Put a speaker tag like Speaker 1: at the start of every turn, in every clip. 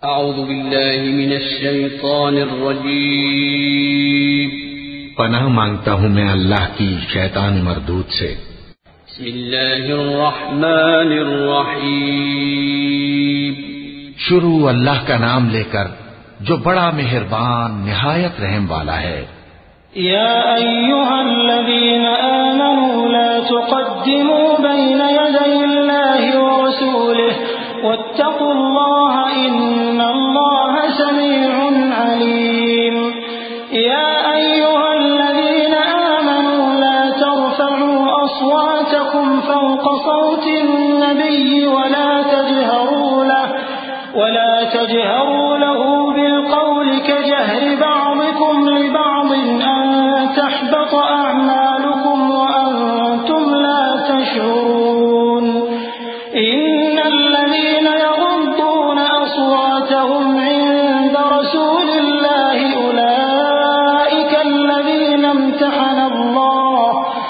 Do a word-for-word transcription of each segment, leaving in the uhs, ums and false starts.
Speaker 1: اعوذ باللہ من الشیطان الرجیم
Speaker 2: پناہ مانگتا ہوں میں اللہ کی شیطان مردود سے۔
Speaker 1: بسم اللہ الرحمن الرحیم
Speaker 2: شروع اللہ کا نام لے کر جو بڑا مہربان نہایت رحم والا ہے۔
Speaker 3: یا ایھا الذین آمنوا لا تقدموا بین یدی اللہ ورسولہ واتقوا اللہ ان اللہ سمیع علیم۔ یا ایھا الذین آمنوا لا ترفعوا اصواتکم فوق صوت النبی ولا تجهروا له ولا تجهروا له بالقول كجهر بعضكم لبعض أن تحبط أعمالكم وأنتم لا تشعرون۔ إن الذين يغضون أصواتهم عند رسول الله أولئك الذين امتحن الله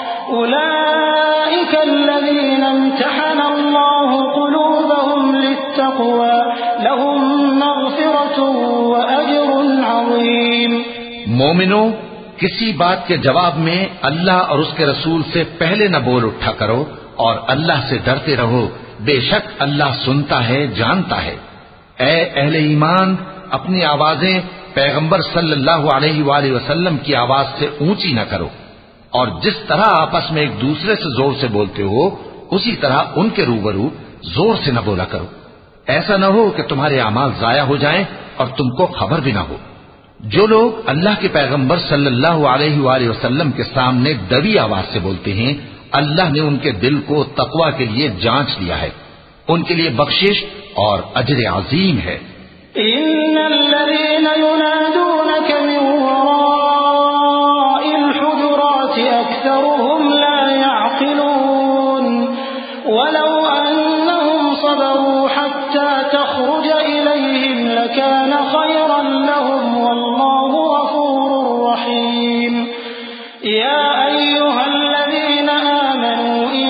Speaker 3: أولئك الذين امتحن الله قلوبهم للتقوى لهم مغفرة وأجر عظيم۔
Speaker 2: مومنو، کسی بات کے جواب میں اللہ اور اس کے رسول سے پہلے نہ بول اٹھا کرو اور اللہ سے ڈرتے رہو، بے شک اللہ سنتا ہے، جانتا ہے۔ اے اہل ایمان، اپنی آوازیں پیغمبر صلی اللہ علیہ وآلہ وسلم کی آواز سے اونچی نہ کرو، اور جس طرح آپس میں ایک دوسرے سے زور سے بولتے ہو اسی طرح ان کے روبرو زور سے نہ بولا کرو، ایسا نہ ہو کہ تمہارے اعمال ضائع ہو جائیں اور تم کو خبر بھی نہ ہو۔ جو لوگ اللہ کے پیغمبر صلی اللہ علیہ وآلہ وسلم کے سامنے دبی آواز سے بولتے ہیں، اللہ نے ان کے دل کو تقوی کے لیے جانچ لیا ہے، ان کے لیے بخشش اور اجر عظیم ہے۔
Speaker 3: ان الذين ينادونك من وراء الحجرات اكثرهم لا يعقلون ولو انهم صبروا حتى تخرج اليهم لكان خيرا لهم والله غفور رحيم۔ يا ايها الذين آمنوا ان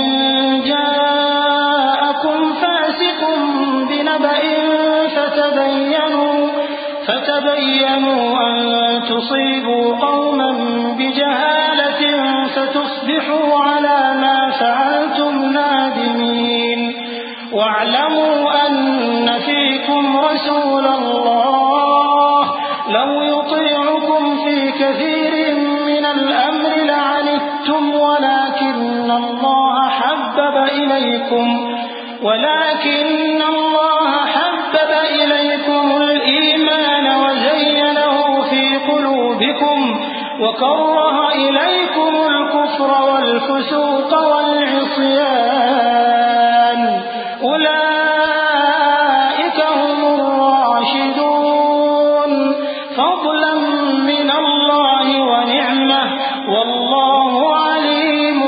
Speaker 3: جاءكم فاسق بنبأ فتبينوا فتبينوا ان تصيبوا قوما بجهالة فتصبحوا على ما فعلتم نادمين۔ واعلموا ان فيكم رسول الله لو يطيعكم في كثير من الأمر لعنتم ولكن الله حبب إليكم ولكن الله حبب إليكم الإيمان وزينه في قلوبكم وكره إليكم الكفر والفسوق والعصيان أولئك هم الراشدون فضلا من الله ونعمة والله عليم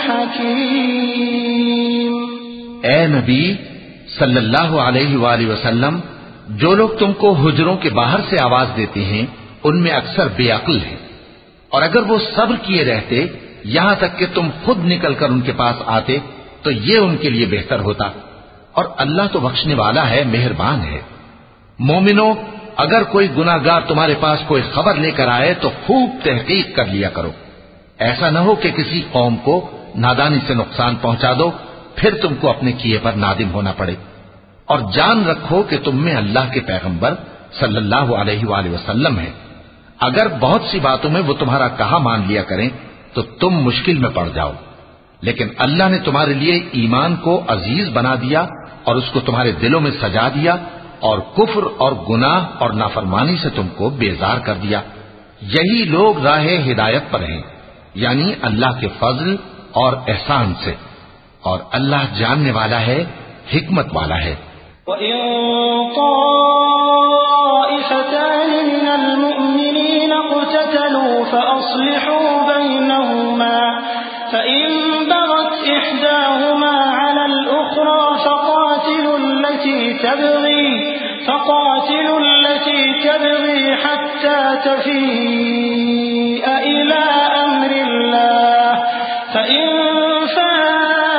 Speaker 3: حكيم۔
Speaker 2: اے نبی صلی اللہ علیہ وآلہ وسلم، جو لوگ تم کو حجروں کے باہر سے آواز دیتے ہیں ان میں اکثر بے عقل ہیں، اور اگر وہ صبر کیے رہتے یہاں تک کہ تم خود نکل کر ان کے پاس آتے تو یہ ان کے لیے بہتر ہوتا، اور اللہ تو بخشنے والا ہے، مہربان ہے۔ مومنو، اگر کوئی گناہگار تمہارے پاس کوئی خبر لے کر آئے تو خوب تحقیق کر لیا کرو، ایسا نہ ہو کہ کسی قوم کو نادانی سے نقصان پہنچا دو پھر تم کو اپنے کیے پر نادم ہونا پڑے۔ اور جان رکھو کہ تم میں اللہ کے پیغمبر صلی اللہ علیہ وآلہ وسلم ہیں، اگر بہت سی باتوں میں وہ تمہارا کہا مان لیا کریں تو تم مشکل میں پڑ جاؤ، لیکن اللہ نے تمہارے لیے ایمان کو عزیز بنا دیا اور اس کو تمہارے دلوں میں سجا دیا، اور کفر اور گناہ اور نافرمانی سے تم کو بیزار کر دیا۔ یہی لوگ راہ ہدایت پر ہیں، یعنی اللہ کے فضل اور احسان سے، اور اللہ جاننے والا ہے، حکمت والا ہے۔
Speaker 3: وَإِن طَائِفَتَانِ مِنَ الْمُؤْمِنِينَ اقْتَتَلُوا فَأَصْلِحُوا بَيْنَهُمَا فَإِن بَغَتْ إِحْدَاهُمَا عَلَى الْأُخْرَى فَقَاتِلُوا الَّتِي تَبْغِي فَقَاتِلُوا الَّتِي تَبْغِي حَتَّى تَفِيءَ إِلَى أَمْرِ اللَّهِ فَإِن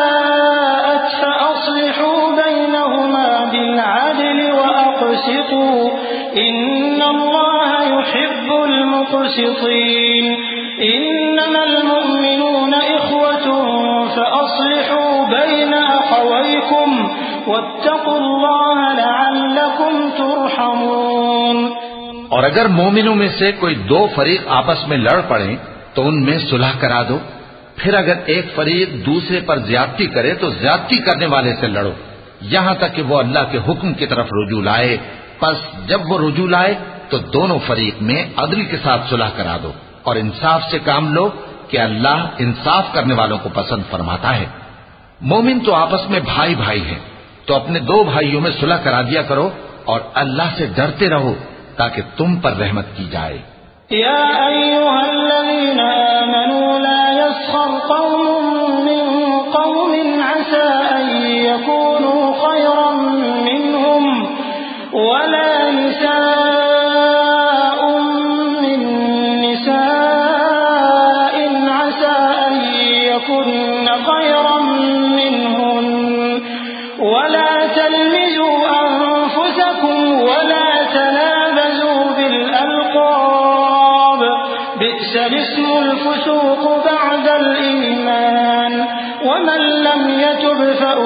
Speaker 3: فَاءَتْ فَأَصْلِحُوا بَيْنَهُمَا بِالْعَدْلِ وَأَقْسِطُوا تقسطوا إن الله يحب المقسطين إنما المؤمنون إخوة فأصلحوا بين أخويكم واتقوا الله لعلكم ترحمون۔
Speaker 2: اور اگر مومنوں میں سے کوئی دو فریق آپس میں لڑ پڑیں تو ان میں صلح کرا دو، پھر اگر ایک فریق دوسرے پر زیادتی کرے تو زیادتی کرنے والے سے لڑو یہاں تک کہ وہ اللہ کے حکم کی طرف رجوع لائے، پس جب وہ رجوع لائے تو دونوں فریق میں عدل کے ساتھ صلح کرا دو اور انصاف سے کام لو کہ اللہ انصاف کرنے والوں کو پسند فرماتا ہے۔ مومن تو آپس میں بھائی بھائی ہیں، تو اپنے دو بھائیوں میں صلح کرا دیا کرو اور اللہ سے ڈرتے رہو تاکہ تم پر رحمت کی جائے۔
Speaker 3: یا ایھا الذین آمنوا لا یسخر قوم من قوم عسى ان یکونوا خیرا منهم ولا نساء من نساء عسى ان یکن خیرا منهن ولا تلمزوا انفسکم ولا تنابزوا بالألقاب بئس الاسم الفسوق بعد الإيمان ومن لم يتب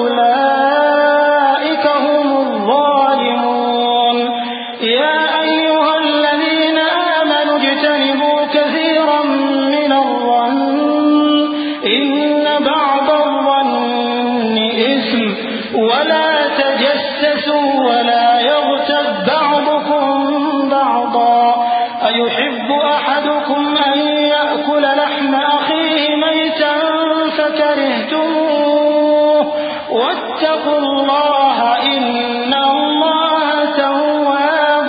Speaker 3: فأولئك هم الظالمون۔ يا أيها الذين آمنوا اجتنبوا كثيرا من الظن إن بعض الظن إثم ولا تجسسوا ولا يغتب بعضكم بعضا أيحب أحدكم أن يأكل لحم أخيه ميتا فكرهتموه واتقوا الله إن الله تواب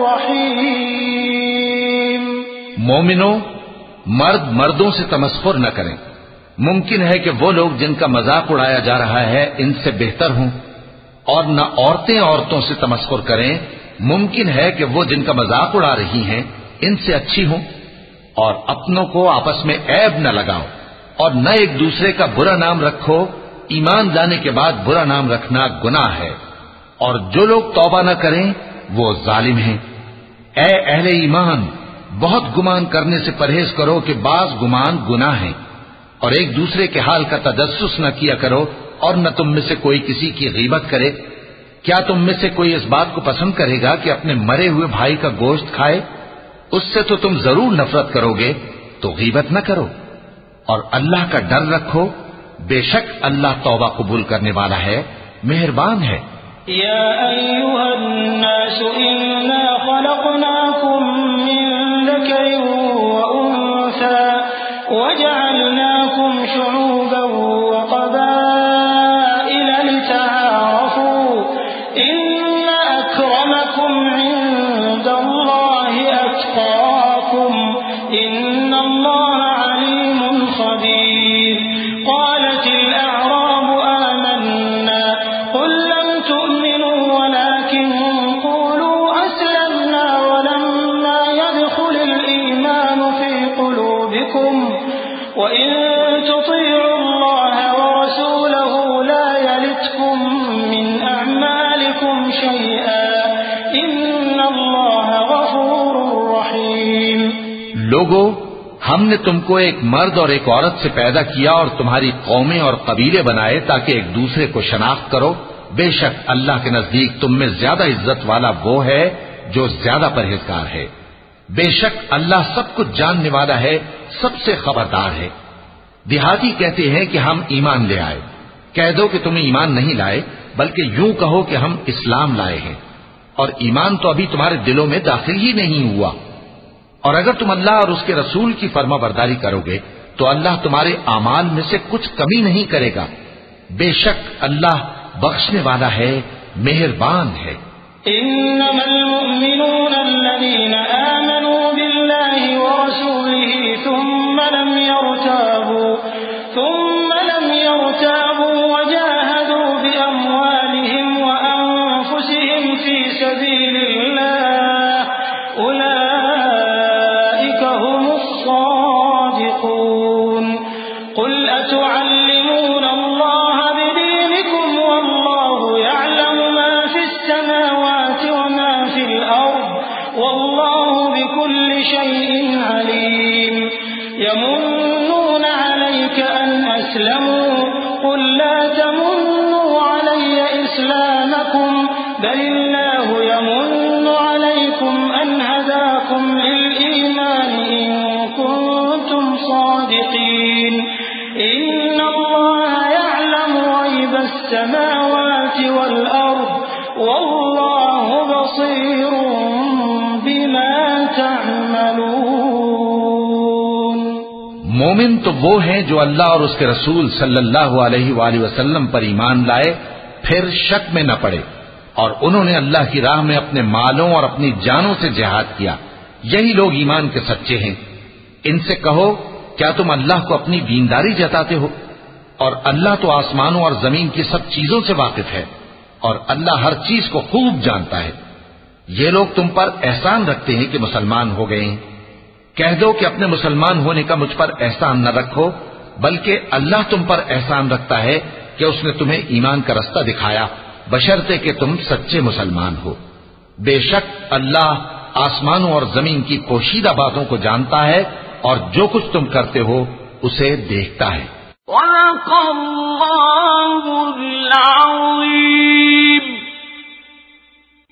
Speaker 3: رحيم۔
Speaker 2: مومنوں، مرد مردوں سے تمسخر نہ کریں۔ ممکن ہے کہ وہ لوگ جن کا مذاق اڑایا جا رہا ہے ان سے بہتر ہوں، اور نہ عورتیں عورتوں سے تمسخر کریں۔ ممکن ہے کہ وہ جن کا مذاق اڑا رہی ہیں ان سے اچھی ہوں، اور اپنوں کو آپس میں عیب نہ لگاؤ اور نہ ایک دوسرے کا برا نام رکھو۔ ایمان لانے کے بعد برا نام رکھنا گناہ ہے، اور جو لوگ توبہ نہ کریں وہ ظالم ہیں۔ اے اہل ایمان، بہت گمان کرنے سے پرہیز کرو کہ بعض گمان گناہ ہیں، اور ایک دوسرے کے حال کا تجسس نہ کیا کرو، اور نہ تم میں سے کوئی کسی کی غیبت کرے۔ کیا تم میں سے کوئی اس بات کو پسند کرے گا کہ اپنے مرے ہوئے بھائی کا گوشت کھائے؟ اس سے تو تم ضرور نفرت کرو گے، تو غیبت نہ کرو، اور اللہ کا ڈر رکھو، بے شک اللہ توبہ قبول کرنے والا ہے، مہربان ہے۔
Speaker 3: یا ایھا الناس انا خلقناکم من ذکر وانثى وجعلناکم شعوبا وقبائل لتعارفوا ان اکرمکم عند اللہ اتقاکم ان اللہ علیم خبیر۔ قالت الاعراب آمنا قل لم تؤمنوا ولكن قولوا اسلمنا ولما يدخل الايمان في قلوبكم وإن تطيعوا الله ورسوله لا يلتكم من أعمالكم شيئا إن الله غفور رحيم۔
Speaker 2: لوگو، ہم نے تم کو ایک مرد اور ایک عورت سے پیدا کیا اور تمہاری قومیں اور قبیلے بنائے تاکہ ایک دوسرے کو شناخت کرو۔ بے شک اللہ کے نزدیک تم میں زیادہ عزت والا وہ ہے جو زیادہ پرہیزگار ہے۔ بے شک اللہ سب کچھ جاننے والا ہے، سب سے خبردار ہے۔ دیہاتی کہتے ہیں کہ ہم ایمان لے آئے۔ کہہ دو کہ تم ایمان نہیں لائے، بلکہ یوں کہو کہ ہم اسلام لائے ہیں، اور ایمان تو ابھی تمہارے دلوں میں داخل ہی نہیں ہوا۔ اور اگر تم اللہ اور اس کے رسول کی فرما برداری کرو گے تو اللہ تمہارے اعمال میں سے کچھ کمی نہیں کرے گا۔ بے شک اللہ بخشنے والا ہے، مہربان ہے۔
Speaker 3: انما المؤمنون الذين آمنوا بالله ورسوله ثم لم يرتابوا ثم لم يرتابوا وجاهدوا بأموالهم وأنفسهم في سبيل الله أولئك هم الصادقون۔ قل أتعلمون الله بدينكم والله يعلم ما في السماوات وما في الأرض والله بكل شيء عليم يمنون عليك أن أسلموا قل لا تمنوا علي إسلامكم بل الله يمن عليكم أن هداكم للإيمان إن كنتم صادقين إن الله يعلم غيب السماوات والأرض والله بصير بما تعملون.
Speaker 2: مومن تو وہ ہیں جو اللہ اور اس کے رسول صلی اللہ علیہ وآلہ وسلم پر ایمان لائے پھر شک میں نہ پڑے اور انہوں نے اللہ کی راہ میں اپنے مالوں اور اپنی جانوں سے جہاد کیا، یہی لوگ ایمان کے سچے ہیں. ان سے کہو کیا تم اللہ کو اپنی دینداری جتاتے ہو؟ اور اللہ تو آسمانوں اور زمین کی سب چیزوں سے واقف ہے اور اللہ ہر چیز کو خوب جانتا ہے. یہ لوگ تم پر احسان رکھتے ہیں کہ مسلمان ہو گئے ہیں. کہہ دو کہ اپنے مسلمان ہونے کا مجھ پر احسان نہ رکھو، بلکہ اللہ تم پر احسان رکھتا ہے کہ اس نے تمہیں ایمان کا رستہ دکھایا بشرطے کہ تم سچے مسلمان ہو. بے شک اللہ آسمانوں اور زمین کی پوشیدہ باتوں کو جانتا ہے اور جو کچھ تم کرتے ہو اسے دیکھتا ہے.
Speaker 4: وَلَقَ اللَّهُ الْعَظِيمُ.